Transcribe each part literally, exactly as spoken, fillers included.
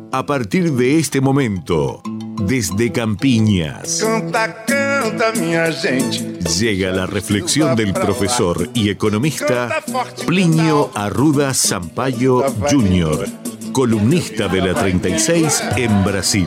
A partir de este momento, desde Campiñas, Canta, canta, minha gente. llega la reflexión del profesor y economista Plinio Arruda Sampaio júnior, columnista de la treinta y seis en Brasil.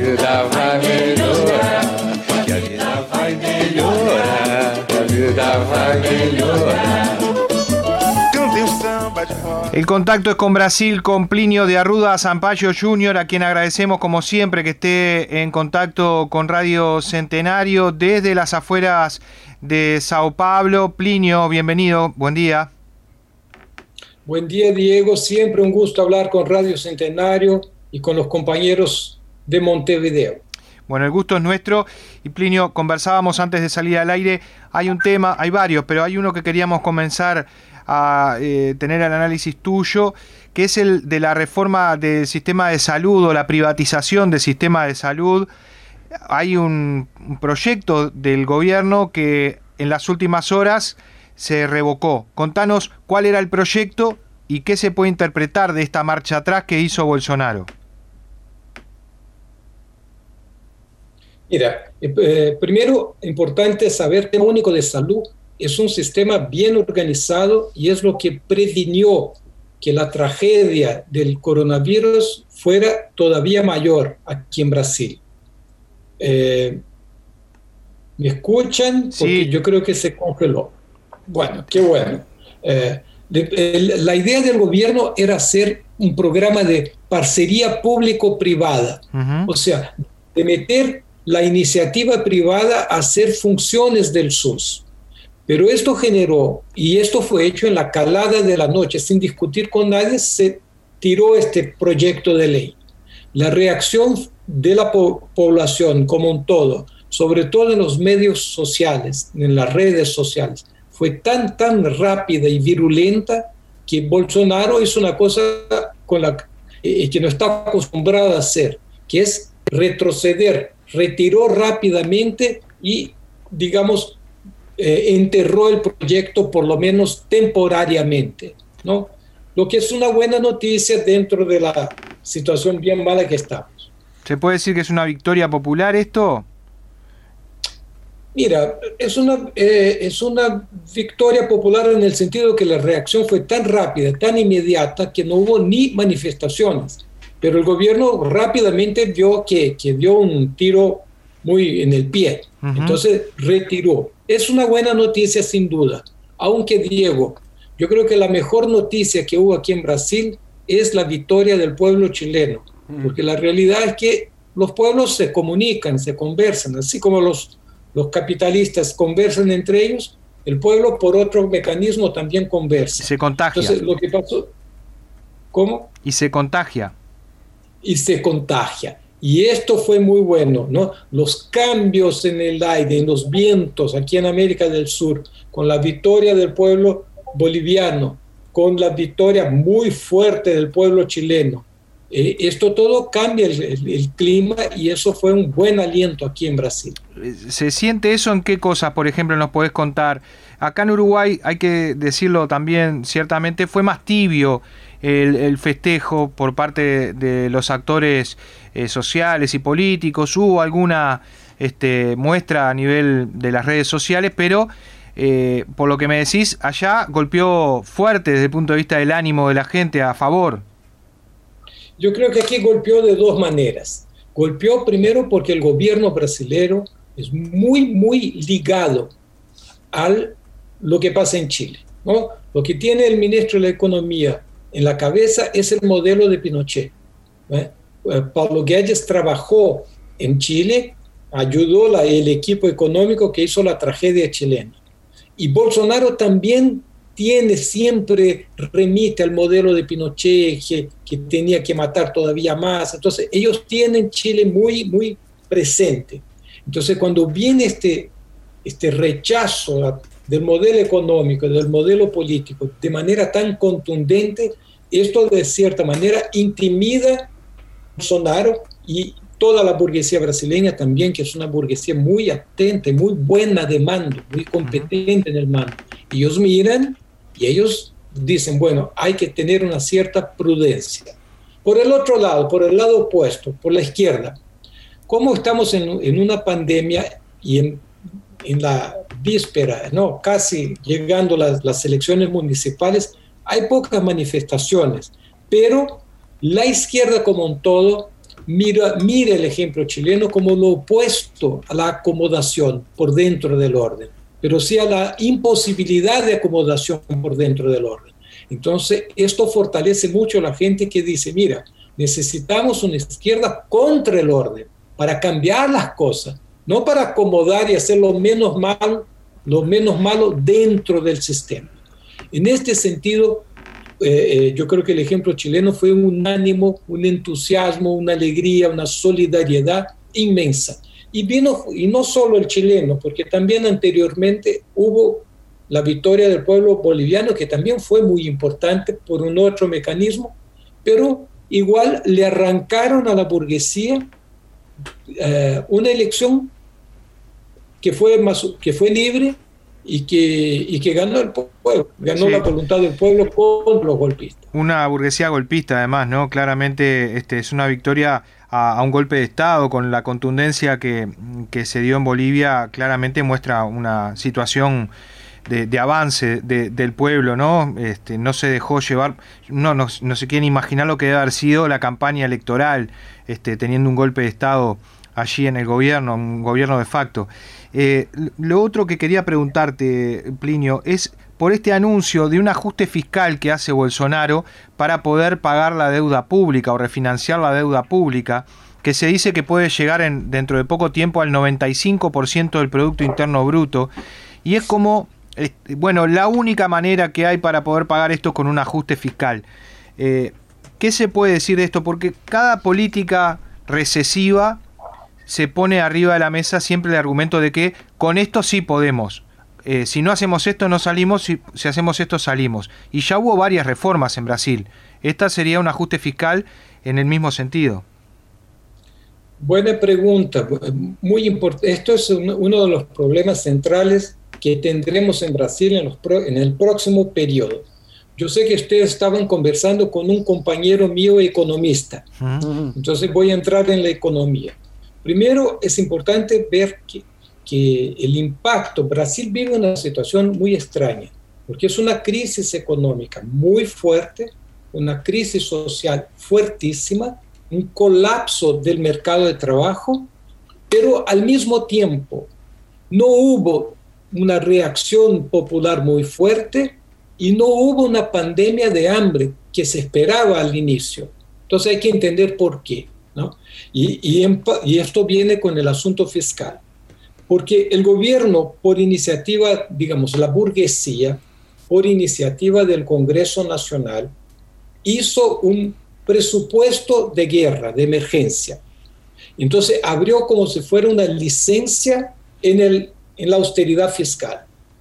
El contacto es con Brasil, con Plinio de Arruda Sampaio júnior, a quien agradecemos como siempre que esté en contacto con Radio Centenario desde las afueras de Sao Paulo. Plinio, bienvenido, buen día. Buen día, Diego, siempre un gusto hablar con Radio Centenario y con los compañeros de Montevideo. Bueno, el gusto es nuestro. Y Plinio, conversábamos antes de salir al aire, hay un tema, hay varios, pero hay uno que queríamos comenzar a eh, tener el análisis tuyo, que es el de la reforma del sistema de salud o la privatización del sistema de salud. Hay un, un proyecto del gobierno que en las últimas horas se revocó. Contanos cuál era el proyecto y qué se puede interpretar de esta marcha atrás que hizo Bolsonaro. Mira, eh, primero importante saber que el único de salud es un sistema bien organizado y es lo que previnió que la tragedia del coronavirus fuera todavía mayor aquí en Brasil. Eh, ¿Me escuchan? Porque sí. Yo creo que se congeló. Bueno, qué bueno. Eh, de, el, la idea del gobierno era hacer un programa de parcería público-privada, uh-huh. O sea, de meter la iniciativa privada a hacer funciones del S U S. Pero esto generó, y esto fue hecho en la calada de la noche, sin discutir con nadie, se tiró este proyecto de ley. La reacción de la po- población como un todo, sobre todo en los medios sociales, en las redes sociales, fue tan, tan rápida y virulenta que Bolsonaro hizo una cosa con la, eh, que no está acostumbrado a hacer, que es retroceder. Retiró rápidamente y, digamos, Eh, enterró el proyecto por lo menos temporariamente, ¿no? Lo que es una buena noticia dentro de la situación bien mala que estamos. ¿Se puede decir que es una victoria popular esto? Mira, es una, eh, es una victoria popular en el sentido que la reacción fue tan rápida, tan inmediata, que no hubo ni manifestaciones, pero el gobierno rápidamente vio que, que dio un tiro muy en el pie, uh-huh. Entonces retiró. Es una buena noticia sin duda, aunque Diego, yo creo que la mejor noticia que hubo aquí en Brasil es la victoria del pueblo chileno, porque la realidad es que los pueblos se comunican, se conversan, así como los, los capitalistas conversan entre ellos, el pueblo por otro mecanismo también conversa. Se contagia. Entonces, lo que pasó, ¿cómo? Y se contagia. Y se contagia. Y esto fue muy bueno, ¿no? Los cambios en el aire, en los vientos aquí en América del Sur, con la victoria del pueblo boliviano, con la victoria muy fuerte del pueblo chileno. Eh, esto todo cambia el, el, el clima y eso fue un buen aliento aquí en Brasil. ¿Se siente eso en qué cosas, por ejemplo, nos podés contar? Acá en Uruguay, hay que decirlo también, ciertamente fue más tibio el, el festejo por parte de, de los actores eh, sociales y políticos. Hubo alguna este, muestra a nivel de las redes sociales, pero eh, por lo que me decís, allá golpeó fuerte desde el punto de vista del ánimo de la gente a favor. Yo creo que aquí golpeó de dos maneras. Golpeó primero porque el gobierno brasileño es muy, muy ligado a lo que pasa en Chile, ¿no? Lo que tiene el ministro de la Economía en la cabeza es el modelo de Pinochet, ¿eh? Paulo Guedes trabajó en Chile, ayudó la, el equipo económico que hizo la tragedia chilena. Y Bolsonaro también tiene, siempre remite al modelo de Pinochet, que, que tenía que matar todavía más. Entonces, ellos tienen Chile muy, muy presente. Entonces, cuando viene este, este rechazo del modelo económico, del modelo político, de manera tan contundente, esto de cierta manera intimida a Bolsonaro y toda la burguesía brasileña también, que es una burguesía muy atenta, muy buena de mando, muy competente en el mando. Ellos miran y ellos dicen, bueno, hay que tener una cierta prudencia. Por el otro lado, por el lado opuesto, por la izquierda, como estamos en, en una pandemia y en, en la víspera, ¿no? Casi llegando las, las elecciones municipales, hay pocas manifestaciones, pero la izquierda como un todo mira, mira el ejemplo chileno como lo opuesto a la acomodación por dentro del orden, pero sí a la imposibilidad de acomodación por dentro del orden. Entonces, esto fortalece mucho a la gente que dice, mira, necesitamos una izquierda contra el orden, para cambiar las cosas, no para acomodar y hacer lo menos malo, lo menos malo dentro del sistema. En este sentido, eh, eh, yo creo que el ejemplo chileno fue un ánimo, un entusiasmo, una alegría, una solidaridad inmensa. Y vino, y no solo el chileno, porque también anteriormente hubo la victoria del pueblo boliviano, que también fue muy importante por un otro mecanismo, pero igual le arrancaron a la burguesía eh, una elección que fue, más, que fue libre y que, y que ganó el pueblo, ganó sí. la voluntad del pueblo contra los golpistas. Una burguesía golpista además, ¿no? Claramente este, es una victoria a, a un golpe de Estado, con la contundencia que, que se dio en Bolivia, claramente muestra una situación De, de avance de, del pueblo, ¿no? Este, no se dejó llevar, no, no, no se quieren imaginar lo que debe haber sido la campaña electoral, este, teniendo un golpe de Estado allí en el gobierno, un gobierno de facto. Eh, lo otro que quería preguntarte, Plinio, es por este anuncio de un ajuste fiscal que hace Bolsonaro para poder pagar la deuda pública o refinanciar la deuda pública, que se dice que puede llegar en, dentro de poco tiempo al noventa y cinco por ciento del Producto Interno Bruto, y es como bueno, la única manera que hay para poder pagar esto con un ajuste fiscal. Eh, ¿Qué se puede decir de esto? Porque cada política recesiva se pone arriba de la mesa siempre el argumento de que con esto sí podemos. Eh, si no hacemos esto no salimos, si, si hacemos esto salimos. Y ya hubo varias reformas en Brasil. Esta sería un ajuste fiscal en el mismo sentido. Buena pregunta. Muy importante. Esto es uno de los problemas centrales que tendremos en Brasil en, los pro, en el próximo periodo. Yo sé que ustedes estaban conversando con un compañero mío economista, uh-huh. Entonces voy a entrar en la economía. Primero, es importante ver que, que el impacto, Brasil vive una situación muy extraña, porque es una crisis económica muy fuerte, una crisis social fuertísima, un colapso del mercado de trabajo, pero al mismo tiempo no hubo una reacción popular muy fuerte y no hubo una pandemia de hambre que se esperaba al inicio. Entonces hay que entender por qué, ¿no? Y, y, en, y esto viene con el asunto fiscal, porque el gobierno, por iniciativa, digamos, la burguesía, por iniciativa del Congreso Nacional, hizo un presupuesto de guerra, de emergencia. Entonces abrió como si fuera una licencia en el en la austeridad fiscal.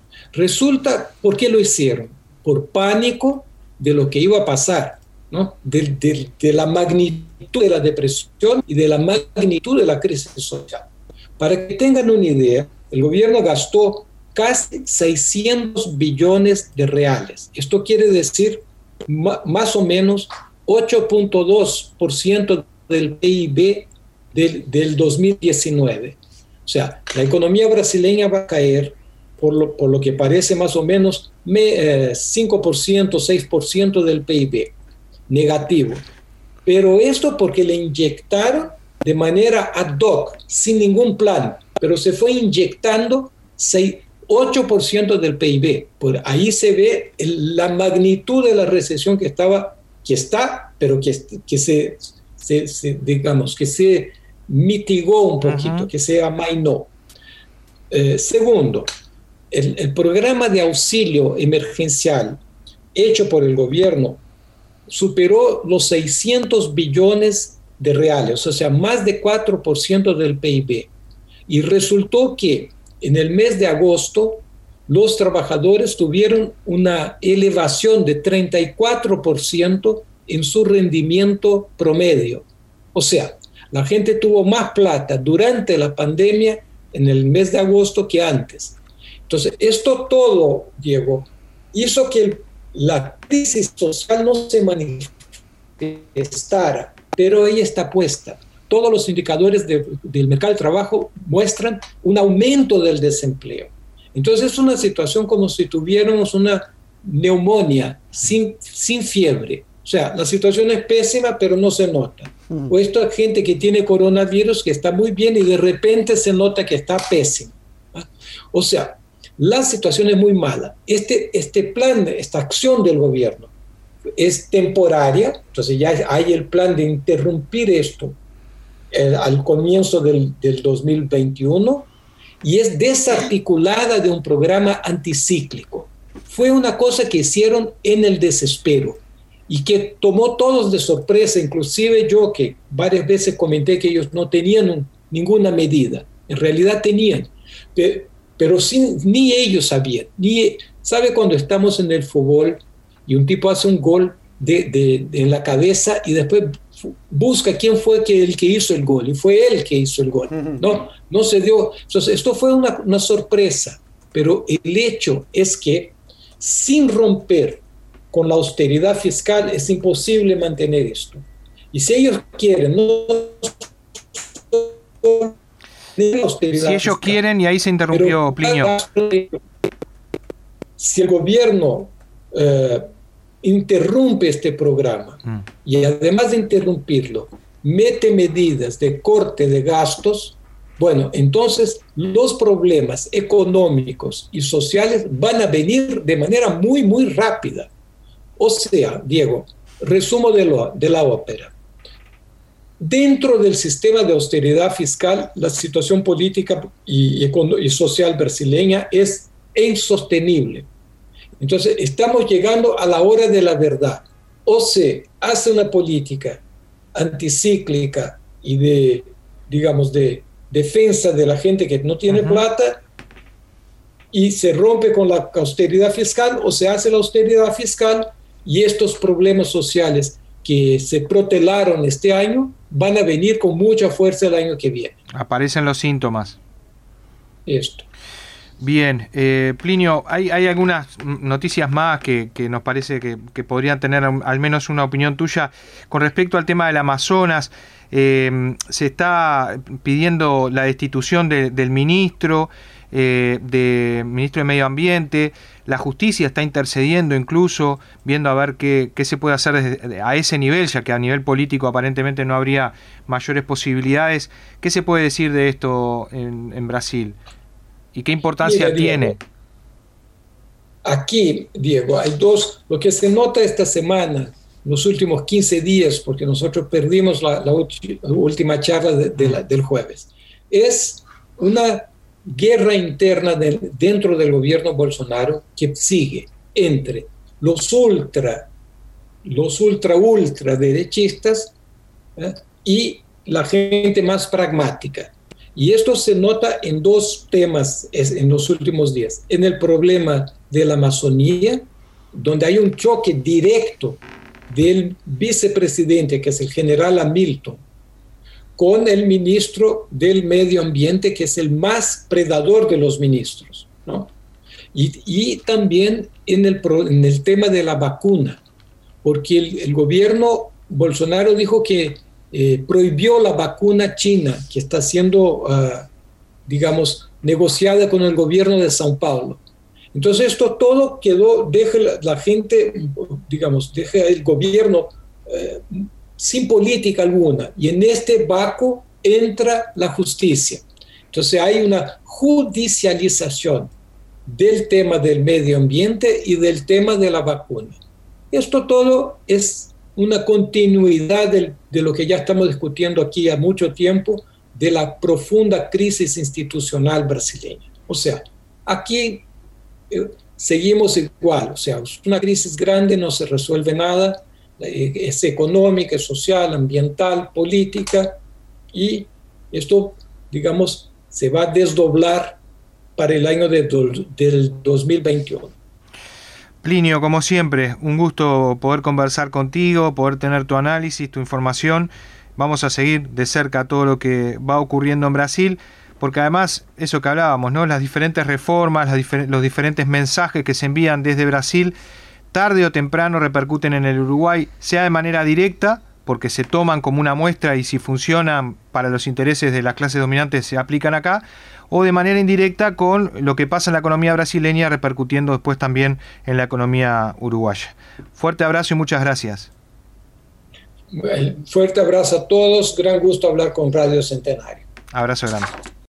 Resulta, ¿por qué lo hicieron? Por pánico de lo que iba a pasar, ¿no? De, de, de la magnitud de la depresión y de la magnitud de la crisis social. Para que tengan una idea, el gobierno gastó casi seiscientos billones de reales. Esto quiere decir ma, más o menos ocho punto dos por ciento del P I B del, del dos mil diecinueve. O sea, la economía brasileña va a caer, por lo, por lo que parece más o menos me, eh, cinco por ciento, seis por ciento del P I B, negativo. Pero esto porque le inyectaron de manera ad hoc, sin ningún plan, pero se fue inyectando seis, ocho por ciento del P I B. Por ahí se ve el, la magnitud de la recesión que, estaba, que está, pero que, que se, se, se, digamos, que se mitigó un poquito, uh-huh. que se amainó. Eh, segundo, el, el programa de auxilio emergencial hecho por el gobierno superó los seiscientos billones de reales, o sea, más de cuatro por ciento del P I B. Y resultó que en el mes de agosto los trabajadores tuvieron una elevación de treinta y cuatro por ciento en su rendimiento promedio. O sea, la gente tuvo más plata durante la pandemia en el mes de agosto que antes. Entonces, esto todo, Diego, hizo que el, la crisis social no se manifestara estar, pero ahí está puesta. Todos los indicadores de, del mercado de trabajo muestran un aumento del desempleo. Entonces es una situación como si tuviéramos una neumonía sin, sin fiebre. O sea, la situación es pésima, pero no se nota. Mm. O esta gente que tiene coronavirus que está muy bien y de repente se nota que está pésima. ¿Ah? O sea, la situación es muy mala. Este, este plan, esta acción del gobierno es temporaria, entonces ya hay el plan de interrumpir esto eh, al comienzo del, del dos mil veintiuno, y es desarticulada de un programa anticíclico. Fue una cosa que hicieron en el desespero y que tomó todos de sorpresa, inclusive yo, que varias veces comenté que ellos no tenían un, ninguna medida. En realidad tenían, pero, pero sin, ni ellos sabían. Ni, ¿sabe cuando estamos en el fútbol y un tipo hace un gol de, de, de en la cabeza y después busca quién fue que, el que hizo el gol? Y fue él que hizo el gol. No, no se dio. Entonces, esto fue una, una sorpresa, pero el hecho es que sin romper con la austeridad fiscal es imposible mantener esto. Y si ellos quieren, no... Si ellos fiscal, quieren, y ahí se interrumpió Plinio. Si el gobierno eh, interrumpe este programa mm. y además de interrumpirlo, mete medidas de corte de gastos, bueno, entonces los problemas económicos y sociales van a venir de manera muy, muy rápida. O sea, Diego, resumo de, lo, de la ópera. Dentro del sistema de austeridad fiscal, la situación política y, y, y social brasileña es insostenible. Entonces, estamos llegando a la hora de la verdad. O se hace una política anticíclica y de, digamos, de defensa de la gente que no tiene uh-huh. plata y se rompe con la austeridad fiscal, o se hace la austeridad fiscal y estos problemas sociales que se protelaron este año van a venir con mucha fuerza el año que viene. Aparecen los síntomas. Esto. Bien, eh, Plinio, hay, hay algunas noticias más que, que nos parece que, que podrían tener al menos una opinión tuya con respecto al tema del Amazonas. Eh, se está pidiendo la destitución de, del ministro, eh, de ministro de Medio Ambiente. La justicia está intercediendo incluso, viendo a ver qué, qué se puede hacer desde, a ese nivel, ya que a nivel político aparentemente no habría mayores posibilidades. ¿Qué se puede decir de esto en, en Brasil? ¿Y qué importancia Mira, tiene? Diego, aquí, Diego, hay dos, lo que se nota esta semana, los últimos quince días, porque nosotros perdimos la, la, la última charla de, de la, del jueves, es una guerra interna de, dentro del gobierno Bolsonaro que sigue entre los ultra, los ultra, ultra derechistas ¿eh? y la gente más pragmática. Y esto se nota en dos temas en los últimos días. En el problema de la Amazonía, donde hay un choque directo del vicepresidente, que es el general Hamilton, con el ministro del Medio Ambiente, que es el más predador de los ministros, ¿no? Y, y también en el, en el tema de la vacuna, porque el, el gobierno Bolsonaro dijo que Eh, prohibió la vacuna china que está siendo, uh, digamos, negociada con el gobierno de São Paulo. Entonces esto todo quedó, deja la, la gente, digamos, deja el gobierno uh, sin política alguna, y en este barco entra la justicia. Entonces hay una judicialización del tema del medio ambiente y del tema de la vacuna. Esto todo es una continuidad de, de lo que ya estamos discutiendo aquí a mucho tiempo, de la profunda crisis institucional brasileña. O sea, aquí eh, seguimos igual, o sea, es una crisis grande, no se resuelve nada, eh, es económica, es social, ambiental, política, y esto, digamos, se va a desdoblar para el año de do, del dos mil veintiuno. Plinio, como siempre, un gusto poder conversar contigo, poder tener tu análisis, tu información. Vamos a seguir de cerca todo lo que va ocurriendo en Brasil, porque además, eso que hablábamos, ¿no? Las diferentes reformas, las difer- los diferentes mensajes que se envían desde Brasil tarde o temprano repercuten en el Uruguay, sea de manera directa, porque se toman como una muestra y si funcionan para los intereses de las clases dominantes se aplican acá, o de manera indirecta con lo que pasa en la economía brasileña repercutiendo después también en la economía uruguaya. Fuerte abrazo y muchas gracias. Fuerte abrazo a todos, gran gusto hablar con Radio Centenario. Abrazo grande.